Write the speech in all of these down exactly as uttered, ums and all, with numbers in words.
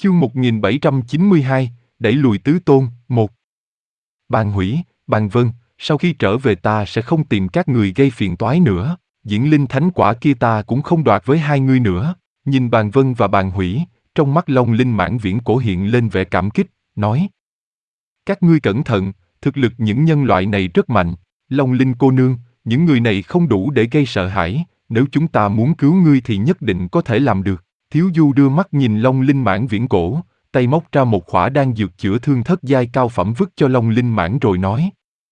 Chương một nghìn bảy trăm chín mươi hai, đẩy lùi tứ tôn, một. Bàn Hủy, Bàn Vân, sau khi trở về ta sẽ không tìm các người gây phiền toái nữa, diễn linh thánh quả kia ta cũng không đoạt với hai ngươi nữa. Nhìn Bàn Vân và Bàn Hủy, trong mắt Long Linh Mãn Viễn Cổ hiện lên vẻ cảm kích, nói: các ngươi cẩn thận, thực lực những nhân loại này rất mạnh. Long Linh cô nương, những người này không đủ để gây sợ hãi, nếu chúng ta muốn cứu ngươi thì nhất định có thể làm được. Thiếu Du đưa mắt nhìn Long Linh Mãn Viễn Cổ, tay móc ra một khỏa đan dược chữa thương thất giai cao phẩm vứt cho Long Linh Mãn rồi nói: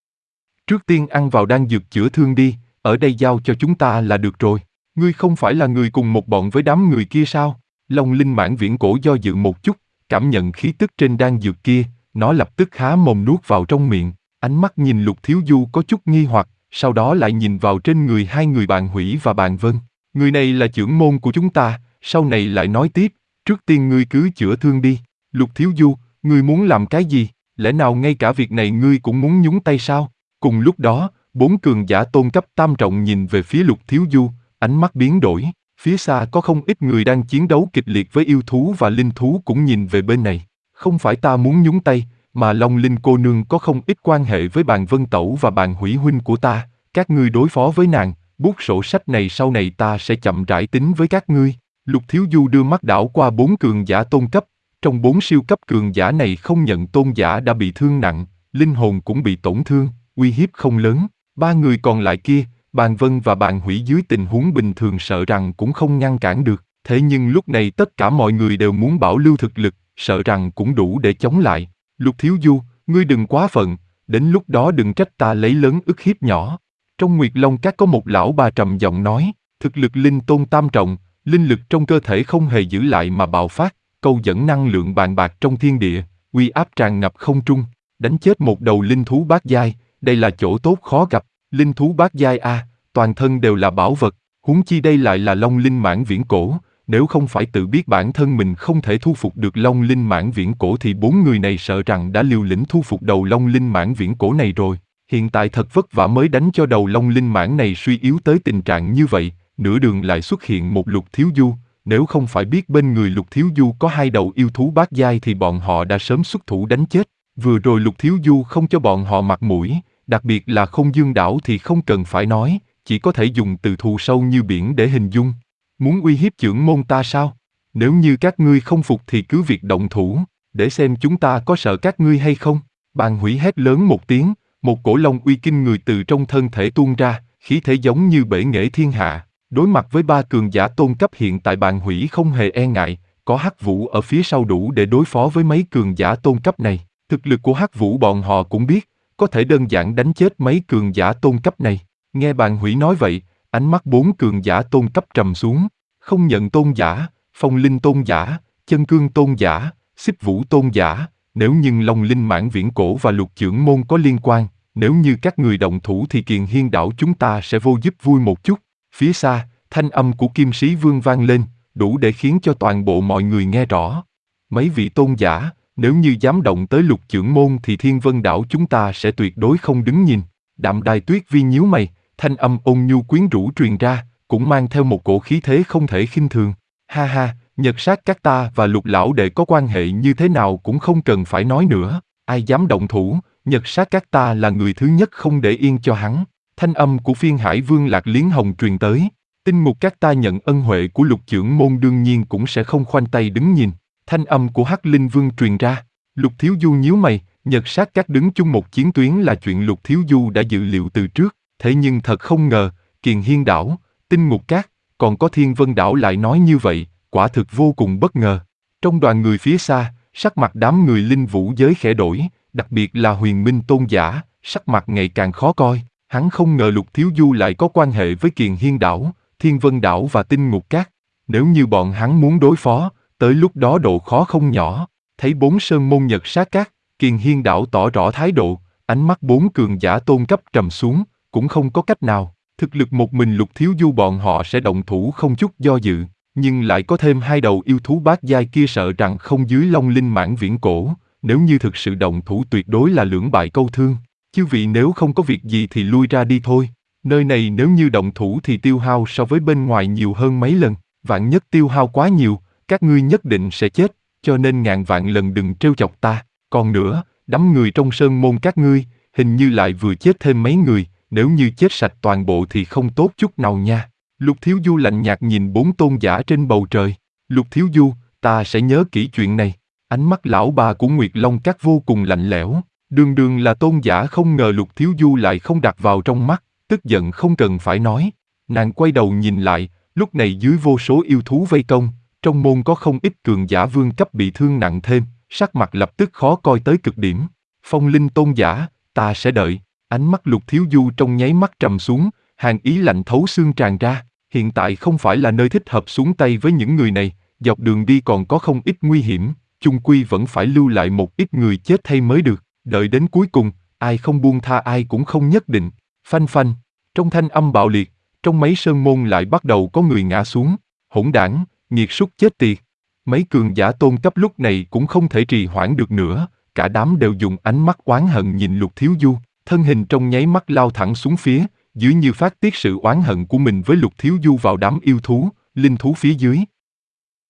trước tiên ăn vào đan dược chữa thương đi, ở đây giao cho chúng ta là được rồi. Ngươi không phải là người cùng một bọn với đám người kia sao? Long Linh Mãn Viễn Cổ do dự một chút, cảm nhận khí tức trên đan dược kia, nó lập tức há mồm nuốt vào trong miệng. Ánh mắt nhìn Lục Thiếu Du có chút nghi hoặc, sau đó lại nhìn vào trên người hai người Bàn Hủy và Bàn Vân. Người này là trưởng môn của chúng ta, sau này lại nói tiếp, trước tiên ngươi cứ chữa thương đi. Lục Thiếu Du, ngươi muốn làm cái gì? Lẽ nào ngay cả việc này ngươi cũng muốn nhúng tay sao? Cùng lúc đó, bốn cường giả tôn cấp tam trọng nhìn về phía Lục Thiếu Du, ánh mắt biến đổi. Phía xa có không ít người đang chiến đấu kịch liệt với yêu thú và linh thú cũng nhìn về bên này. Không phải ta muốn nhúng tay, mà Long Linh cô nương có không ít quan hệ với Bàn Vân Tẩu và Bàn Hủy huynh của ta, các ngươi đối phó với nàng, bút sổ sách này sau này ta sẽ chậm rãi tính với các ngươi. Lục Thiếu Du đưa mắt đảo qua bốn cường giả tôn cấp, trong bốn siêu cấp cường giả này không nhận tôn giả đã bị thương nặng, linh hồn cũng bị tổn thương, uy hiếp không lớn. Ba người còn lại kia, Bàn Vân và Bàn Hủy dưới tình huống bình thường sợ rằng cũng không ngăn cản được, thế nhưng lúc này tất cả mọi người đều muốn bảo lưu thực lực, sợ rằng cũng đủ để chống lại. Lục Thiếu Du, ngươi đừng quá phận, đến lúc đó đừng trách ta lấy lớn ức hiếp nhỏ. Trong Nguyệt Long Các có một lão bà trầm giọng nói, thực lực linh tôn tam trọng, linh lực trong cơ thể không hề giữ lại mà bạo phát, câu dẫn năng lượng bàn bạc trong thiên địa, uy áp tràn ngập không trung, đánh chết một đầu linh thú bát giai, đây là chỗ tốt khó gặp. Linh thú bát giai a, toàn thân đều là bảo vật, huống chi đây lại là Long Linh Mãn Viễn Cổ. Nếu không phải tự biết bản thân mình không thể thu phục được Long Linh Mãn Viễn Cổ thì bốn người này sợ rằng đã liều lĩnh thu phục đầu Long Linh Mãn Viễn Cổ này rồi. Hiện tại thật vất vả mới đánh cho đầu Long Linh Mãn này suy yếu tới tình trạng như vậy, nửa đường lại xuất hiện một Lục Thiếu Du. Nếu không phải biết bên người Lục Thiếu Du có hai đầu yêu thú bát giai thì bọn họ đã sớm xuất thủ đánh chết. Vừa rồi Lục Thiếu Du không cho bọn họ mặt mũi, đặc biệt là Không Dương Đảo thì không cần phải nói, chỉ có thể dùng từ thù sâu như biển để hình dung. Muốn uy hiếp trưởng môn ta sao? Nếu như các ngươi không phục thì cứ việc động thủ, để xem chúng ta có sợ các ngươi hay không. Bàn Hủy hét lớn một tiếng, một cổ long uy kinh người từ trong thân thể tuôn ra, khí thế giống như bể nghệ thiên hạ. Đối mặt với ba cường giả tôn cấp hiện tại Bàn Hủy không hề e ngại, có Hắc Vũ ở phía sau đủ để đối phó với mấy cường giả tôn cấp này. Thực lực của Hắc Vũ bọn họ cũng biết, có thể đơn giản đánh chết mấy cường giả tôn cấp này. Nghe Bàn Hủy nói vậy, ánh mắt bốn cường giả tôn cấp trầm xuống. Không nhận tôn giả, Phong Linh tôn giả, Chân Cương tôn giả, Xích Vũ tôn giả, nếu như Long Linh Mãn Viễn Cổ và Lục trưởng môn có liên quan, nếu như các người động thủ thì Kiền Hiên đảo chúng ta sẽ vô giúp vui một chút. Phía xa, thanh âm của Kim Sĩ Vương vang lên, đủ để khiến cho toàn bộ mọi người nghe rõ. Mấy vị tôn giả, nếu như dám động tới Lục trưởng môn thì Thiên Vân đảo chúng ta sẽ tuyệt đối không đứng nhìn. Đạm Đài Tuyết Vi nhíu mày, thanh âm ôn nhu quyến rũ truyền ra, cũng mang theo một cổ khí thế không thể khinh thường. Ha ha, Nhật Sát các ta và Lục lão đệ có quan hệ như thế nào cũng không cần phải nói nữa. Ai dám động thủ, Nhật Sát các ta là người thứ nhất không để yên cho hắn. Thanh âm của Phiên Hải Vương Lạc Liến Hồng truyền tới. Tinh Mục các ta nhận ân huệ của Lục trưởng môn đương nhiên cũng sẽ không khoanh tay đứng nhìn. Thanh âm của Hắc Linh Vương truyền ra. Lục Thiếu Du nhíu mày, Nhật Sát các đứng chung một chiến tuyến là chuyện Lục Thiếu Du đã dự liệu từ trước. Thế nhưng thật không ngờ, Kiền Hiên đảo, Tinh Ngục Các, còn có Thiên Vân đảo lại nói như vậy, quả thực vô cùng bất ngờ. Trong đoàn người phía xa, sắc mặt đám người linh vũ giới khẽ đổi, đặc biệt là Huyền Minh tôn giả, sắc mặt ngày càng khó coi. Hắn không ngờ Lục Thiếu Du lại có quan hệ với Kiền Hiên đảo, Thiên Vân đảo và Tinh Ngục Các. Nếu như bọn hắn muốn đối phó, tới lúc đó độ khó không nhỏ. Thấy bốn sơn môn Nhật Sát Các, Kiền Hiên đảo tỏ rõ thái độ, ánh mắt bốn cường giả tôn cấp trầm xuống, cũng không có cách nào. Thực lực một mình Lục Thiếu Du bọn họ sẽ động thủ không chút do dự, nhưng lại có thêm hai đầu yêu thú bát giai kia sợ rằng không dưới Long Linh Mãn Viễn Cổ, nếu như thực sự động thủ tuyệt đối là lưỡng bại câu thương. Chư vị nếu không có việc gì thì lui ra đi thôi, nơi này nếu như động thủ thì tiêu hao so với bên ngoài nhiều hơn mấy lần, vạn nhất tiêu hao quá nhiều, các ngươi nhất định sẽ chết. cho nên ngàn vạn lần đừng trêu chọc ta. Còn nữa, đám người trong sơn môn các ngươi, hình như lại vừa chết thêm mấy người, nếu như chết sạch toàn bộ thì không tốt chút nào nha. Lục Thiếu Du lạnh nhạt nhìn bốn tôn giả trên bầu trời. Lục Thiếu Du, ta sẽ nhớ kỹ chuyện này. Ánh mắt lão bà của Nguyệt Long Các vô cùng lạnh lẽo. Đường đường là tôn giả không ngờ Lục Thiếu Du lại không đặt vào trong mắt, tức giận không cần phải nói. Nàng quay đầu nhìn lại, lúc này dưới vô số yêu thú vây công, trong môn có không ít cường giả vương cấp bị thương nặng thêm, sắc mặt lập tức khó coi tới cực điểm. Phong Linh tôn giả, ta sẽ đợi. Ánh mắt Lục Thiếu Du trong nháy mắt trầm xuống, hàn ý lạnh thấu xương tràn ra. Hiện tại không phải là nơi thích hợp xuống tay với những người này, dọc đường đi còn có không ít nguy hiểm, chung quy vẫn phải lưu lại một ít người chết thay mới được. Đợi đến cuối cùng, ai không buông tha ai cũng không nhất định. Phanh phanh, trong thanh âm bạo liệt, trong mấy sơn môn lại bắt đầu có người ngã xuống. Hỗn đảng, nghiệt súc chết tiệt. Mấy cường giả tôn cấp lúc này cũng không thể trì hoãn được nữa, cả đám đều dùng ánh mắt oán hận nhìn Lục Thiếu Du, thân hình trong nháy mắt lao thẳng xuống phía, dưới như phát tiết sự oán hận của mình với Lục Thiếu Du vào đám yêu thú, linh thú phía dưới.